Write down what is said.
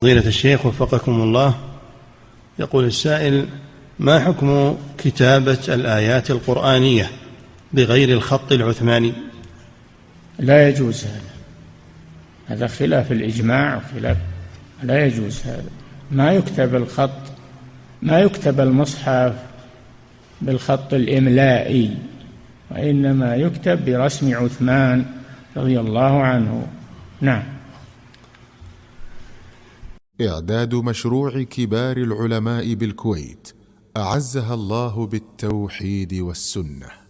فضيلة الشيخ وفقكم الله، يقول السائل: ما حكم كتابة الآيات القرآنية بغير الخط العثماني؟ لا يجوز هذا خلاف الإجماع وخلاف، لا يجوز هذا. ما يكتب الخط، ما يكتب المصحف بالخط الإملائي، وإنما يكتب برسم عثمان رضي الله عنه. نعم. إعداد مشروع كبار العلماء بالكويت أعزها الله بالتوحيد والسنة.